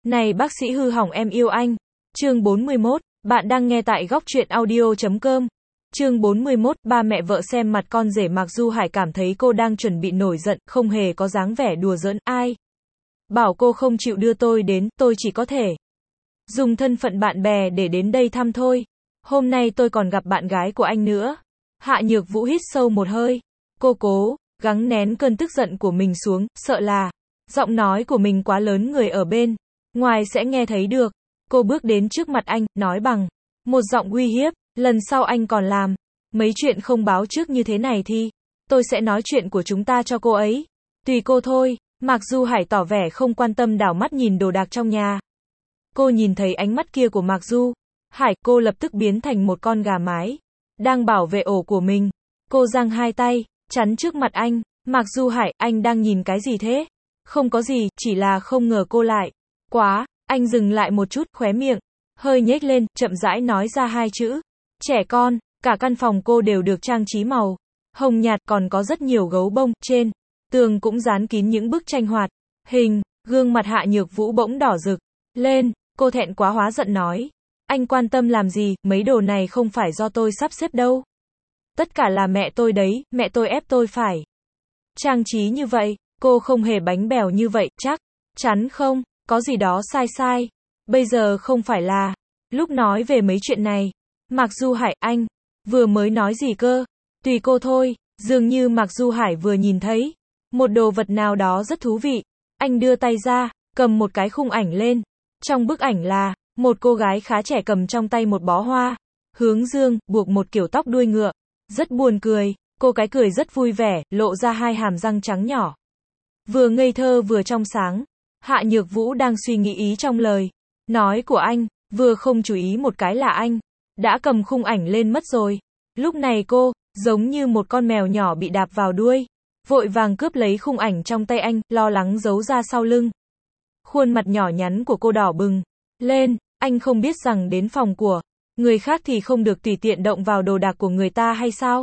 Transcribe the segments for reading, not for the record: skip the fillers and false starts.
Này bác sĩ hư hỏng em yêu anh. Chương 41, bạn đang nghe tại góc truyện audio.com. Chương 41, ba mẹ vợ xem mặt con rể Mạc Du Hải cảm thấy cô đang chuẩn bị nổi giận, không hề có dáng vẻ đùa giỡn, ai. Bảo cô không chịu đưa tôi đến, tôi chỉ có thể dùng thân phận bạn bè để đến đây thăm thôi. Hôm nay tôi còn gặp bạn gái của anh nữa. Hạ Nhược Vũ hít sâu một hơi. Cô cố gắng nén cơn tức giận của mình xuống, sợ là giọng nói của mình quá lớn người ở bên ngoài sẽ nghe thấy được. Cô bước đến trước mặt anh, nói bằng một giọng uy hiếp, lần sau anh còn làm mấy chuyện không báo trước như thế này thì tôi sẽ nói chuyện của chúng ta cho cô ấy. Tùy cô thôi. Mạc Du Hải tỏ vẻ không quan tâm, đảo mắt nhìn đồ đạc trong nhà. Cô nhìn thấy ánh mắt kia của Mạc Du Hải, cô lập tức biến thành một con gà mái đang bảo vệ ổ của mình. Cô giang hai tay chắn trước mặt anh. Mạc Du Hải, anh đang nhìn cái gì thế? Không có gì, chỉ là không ngờ cô lại quá. Anh dừng lại một chút, khóe miệng hơi nhếch lên, chậm rãi nói ra hai chữ trẻ con. Cả căn phòng cô đều được trang trí màu hồng nhạt, còn có rất nhiều gấu bông, trên tường cũng dán kín những bức tranh hoạt hình. Gương mặt Hạ Nhược Vũ bỗng đỏ rực lên, cô thẹn quá hóa giận nói: anh quan tâm làm gì, mấy đồ này không phải do tôi sắp xếp đâu. Tất cả là mẹ tôi đấy, mẹ tôi ép tôi phải trang trí như vậy. Cô không hề bánh bèo như vậy, chắc chắn không, có gì đó sai sai. Bây giờ không phải là lúc nói về mấy chuyện này. Mạc Du Hải, anh vừa mới nói gì cơ? Tùy cô thôi. Dường như Mạc Du Hải vừa nhìn thấy một đồ vật nào đó rất thú vị. Anh đưa tay ra, cầm một cái khung ảnh lên. Trong bức ảnh là một cô gái khá trẻ cầm trong tay một bó hoa hướng dương, buộc một kiểu tóc đuôi ngựa. Rất buồn cười, cô cái cười rất vui vẻ, lộ ra hai hàm răng trắng nhỏ. Vừa ngây thơ vừa trong sáng. Hạ Nhược Vũ đang suy nghĩ ý trong lời nói của anh, vừa không chú ý một cái là anh đã cầm khung ảnh lên mất rồi. Lúc này cô giống như một con mèo nhỏ bị đạp vào đuôi, vội vàng cướp lấy khung ảnh trong tay anh, lo lắng giấu ra sau lưng. Khuôn mặt nhỏ nhắn của cô đỏ bừng lên. Anh không biết rằng đến phòng của người khác thì không được tùy tiện động vào đồ đạc của người ta hay sao?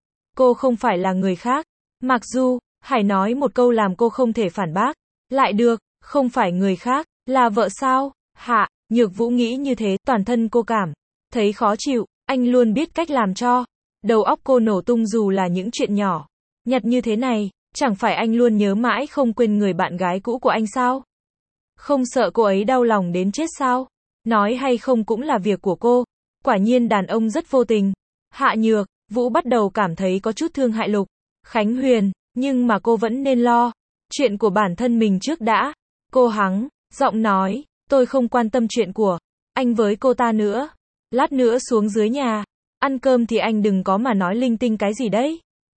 Cô không phải là người khác. Mạc Du Hải nói một câu làm cô không thể phản bác lại được. Không phải người khác, là vợ sao? Hạ Nhược Vũ nghĩ như thế, toàn thân cô cảm thấy khó chịu. Anh luôn biết cách làm cho đầu óc cô nổ tung dù là những chuyện nhỏ nhặt như thế này. Chẳng phải anh luôn nhớ mãi không quên người bạn gái cũ của anh sao? Không sợ cô ấy đau lòng đến chết sao? Nói hay không cũng là việc của cô. Quả nhiên đàn ông rất vô tình. Hạ Nhược Vũ bắt đầu cảm thấy có chút thương hại Lục Khánh Huyền, nhưng mà cô vẫn nên lo chuyện của bản thân mình trước đã. Cô hắng giọng nói, tôi không quan tâm chuyện của anh với cô ta nữa. Lát nữa xuống dưới nhà ăn cơm thì anh đừng có mà nói linh tinh cái gì đấy.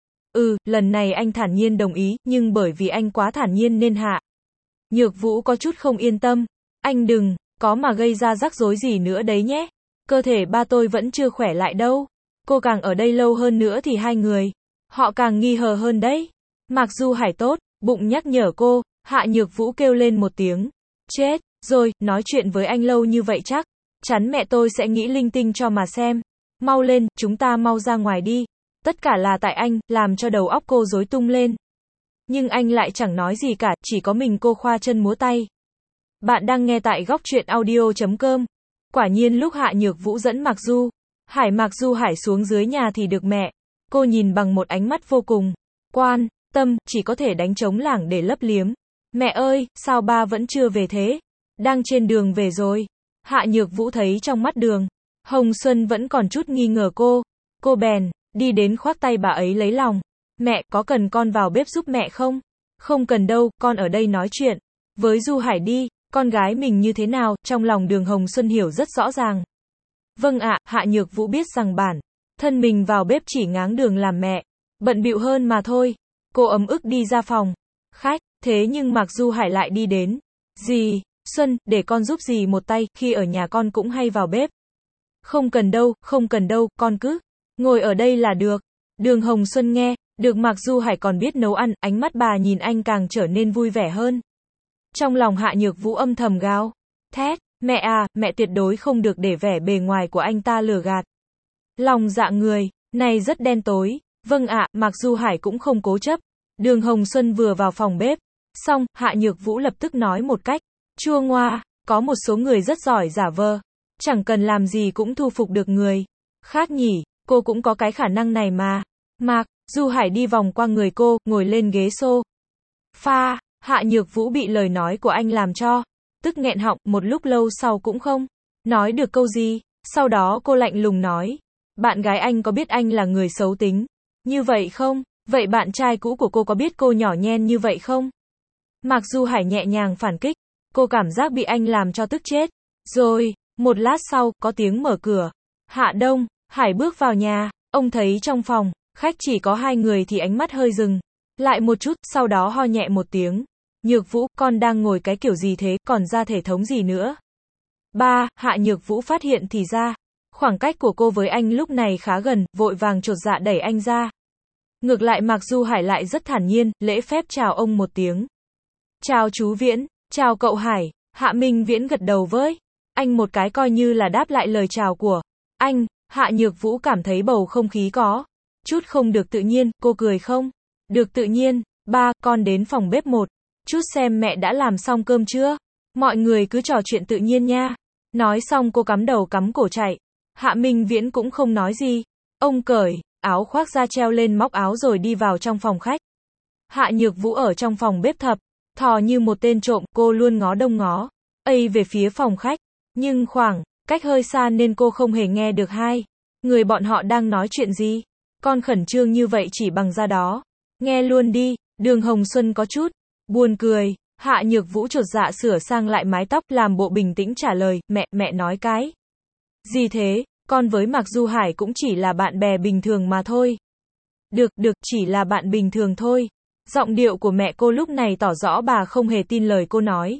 Lần này anh thản nhiên đồng ý, nhưng bởi vì anh quá thản nhiên nên Hạ Nhược Vũ có chút không yên tâm. Anh đừng có mà gây ra rắc rối gì nữa đấy nhé. Cơ thể ba tôi vẫn chưa khỏe lại đâu. Cô càng ở đây lâu hơn nữa thì hai người họ càng nghi ngờ hơn đấy. Mạc Du Hải tốt bụng nhắc nhở cô. Hạ Nhược Vũ kêu lên một tiếng. Chết rồi, nói chuyện với anh lâu như vậy chắc chắn mẹ tôi sẽ nghĩ linh tinh cho mà xem. Mau lên, chúng ta mau ra ngoài đi. Tất cả là tại anh, làm cho đầu óc cô rối tung lên. Nhưng anh lại chẳng nói gì cả, chỉ có mình cô khoa chân múa tay. Bạn đang nghe tại góc truyện audio.com. Quả nhiên lúc Hạ Nhược Vũ dẫn Mạc Du Hải xuống dưới nhà thì được mẹ cô nhìn bằng một ánh mắt vô cùng quan tâm, chỉ có thể đánh trống lảng để lấp liếm. Mẹ ơi, sao ba vẫn chưa về thế? Đang trên đường về rồi. Hạ Nhược Vũ thấy trong mắt Đường Hồng Xuân vẫn còn chút nghi ngờ cô bèn đi đến khoác tay bà ấy lấy lòng. Mẹ, có cần con vào bếp giúp mẹ không? Không cần đâu, con ở đây nói chuyện với Du Hải đi. Con gái mình như thế nào, trong lòng Đường Hồng Xuân hiểu rất rõ ràng. Vâng ạ. Hạ Nhược Vũ biết rằng bản thân mình vào bếp chỉ ngáng Đường làm mẹ bận bịu hơn mà thôi. Cô ấm ức đi ra phòng khách, thế nhưng Mạc Du Hải lại đi đến. Dì Xuân, để con giúp dì một tay, khi ở nhà con cũng hay vào bếp. Không cần đâu, con cứ ngồi ở đây là được. Đường Hồng Xuân nghe được Mạc Du Hải còn biết nấu ăn, ánh mắt bà nhìn anh càng trở nên vui vẻ hơn. Trong lòng Hạ Nhược Vũ âm thầm gào thét, mẹ à, mẹ tuyệt đối không được để vẻ bề ngoài của anh ta lừa gạt lòng dạ người này rất đen tối. Vâng ạ. Mạc Du Hải cũng không cố chấp. Đường Hồng Xuân vừa vào phòng bếp xong, Hạ Nhược Vũ lập tức nói một cách chua ngoa, Có một số người rất giỏi giả vờ. Chẳng cần làm gì cũng thu phục được người khác nhỉ, cô cũng có cái khả năng này mà. Mạc Du Hải đi vòng qua người cô, ngồi lên ghế sofa. Hạ Nhược Vũ bị lời nói của anh làm cho tức nghẹn họng, một lúc lâu sau cũng không nói được câu gì. Sau đó cô lạnh lùng nói, bạn gái anh có biết anh là người xấu tính như vậy không? Vậy bạn trai cũ của cô có biết cô nhỏ nhen như vậy không? Mạc Du Hải nhẹ nhàng phản kích, cô cảm giác bị anh làm cho tức chết. Rồi, một lát sau, có tiếng mở cửa. Hạ Đông Hải bước vào nhà, ông thấy trong phòng khách chỉ có hai người thì ánh mắt hơi dừng lại một chút, sau đó ho nhẹ một tiếng. Nhược Vũ, con đang ngồi cái kiểu gì thế, còn ra thể thống gì nữa? Hạ Nhược Vũ phát hiện thì ra, khoảng cách của cô với anh lúc này khá gần, vội vàng chột dạ đẩy anh ra. Ngược lại Mạc Du Hải lại rất thản nhiên, lễ phép chào ông một tiếng. Chào chú Viễn, chào cậu Hải. Hạ Minh Viễn gật đầu với anh một cái coi như là đáp lại lời chào của anh. Hạ Nhược Vũ cảm thấy bầu không khí có chút không được tự nhiên, cô cười không được tự nhiên. Con đến phòng bếp một chút xem mẹ đã làm xong cơm chưa. Mọi người cứ trò chuyện tự nhiên nha. Nói xong cô cắm đầu cắm cổ chạy. Hạ Minh Viễn cũng không nói gì. Ông cởi áo khoác ra treo lên móc áo rồi đi vào trong phòng khách. Hạ Nhược Vũ ở trong phòng bếp thập thò như một tên trộm, cô luôn ngó đông ngó về phía phòng khách, nhưng khoảng cách hơi xa nên cô không hề nghe được hai người bọn họ đang nói chuyện gì. Con khẩn trương như vậy chỉ bằng ra đó nghe luôn đi. Đường Hồng Xuân có chút buồn cười. Hạ Nhược Vũ chột dạ sửa sang lại mái tóc, làm bộ bình tĩnh trả lời, mẹ nói cái gì thế, con với Mạc Du Hải cũng chỉ là bạn bè bình thường mà thôi. Được, chỉ là bạn bình thường thôi. Giọng điệu của mẹ cô lúc này tỏ rõ bà không hề tin lời cô nói.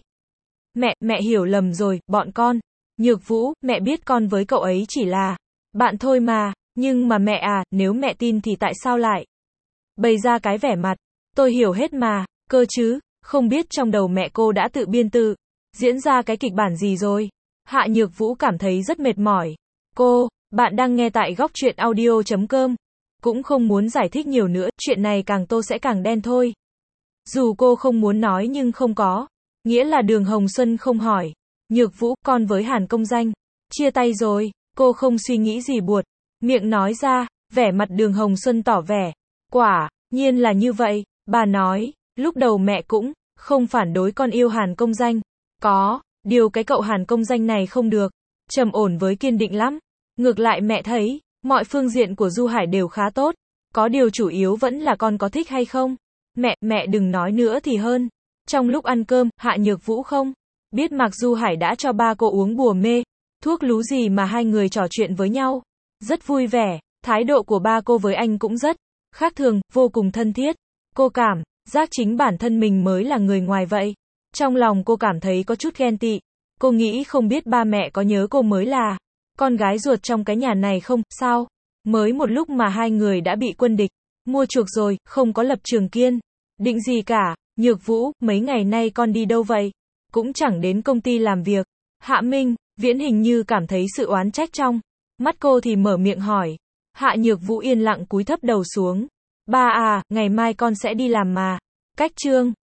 Mẹ hiểu lầm rồi, bọn con. Nhược Vũ, mẹ biết con với cậu ấy chỉ là bạn thôi mà, nhưng mà mẹ à, nếu mẹ tin thì tại sao lại bày ra cái vẻ mặt, tôi hiểu hết mà, cơ chứ, không biết trong đầu mẹ cô đã tự biên tự diễn ra cái kịch bản gì rồi. Hạ Nhược Vũ cảm thấy rất mệt mỏi. Bạn đang nghe tại góc truyện audio.com. Cũng không muốn giải thích nhiều nữa, chuyện này càng tô sẽ càng đen thôi. Dù cô không muốn nói nhưng không có nghĩa là Đường Hồng Xuân không hỏi. Nhược Vũ, con với Hàn Công Danh chia tay rồi. Cô không suy nghĩ gì buột miệng nói ra. Vẻ mặt Đường Hồng Xuân tỏ vẻ quả nhiên là như vậy. Bà nói, lúc đầu mẹ cũng không phản đối con yêu Hàn Công Danh. Có điều cái cậu Hàn Công Danh này không được trầm ổn với kiên định lắm. Ngược lại mẹ thấy mọi phương diện của Du Hải đều khá tốt. Có điều chủ yếu vẫn là con có thích hay không. Mẹ đừng nói nữa thì hơn. Trong lúc ăn cơm, Hạ Nhược Vũ không biết Mạc Du Hải đã cho ba cô uống bùa mê thuốc lú gì mà hai người trò chuyện với nhau rất vui vẻ. Thái độ của ba cô với anh cũng rất khác thường, vô cùng thân thiết. Cô cảm giác chính bản thân mình mới là người ngoài vậy. Trong lòng cô cảm thấy có chút ghen tị. Cô nghĩ không biết ba mẹ có nhớ cô mới là con gái ruột trong cái nhà này không, sao? Mới một lúc mà hai người đã bị quân địch mua chuộc rồi, không có lập trường kiên định gì cả. Nhược Vũ, mấy ngày nay con đi đâu vậy? Cũng chẳng đến công ty làm việc. Hạ Minh Viễn hình như cảm thấy sự oán trách trong mắt cô thì mở miệng hỏi. Hạ Nhược Vũ yên lặng cúi thấp đầu xuống. Ngày mai con sẽ đi làm mà. Cách chương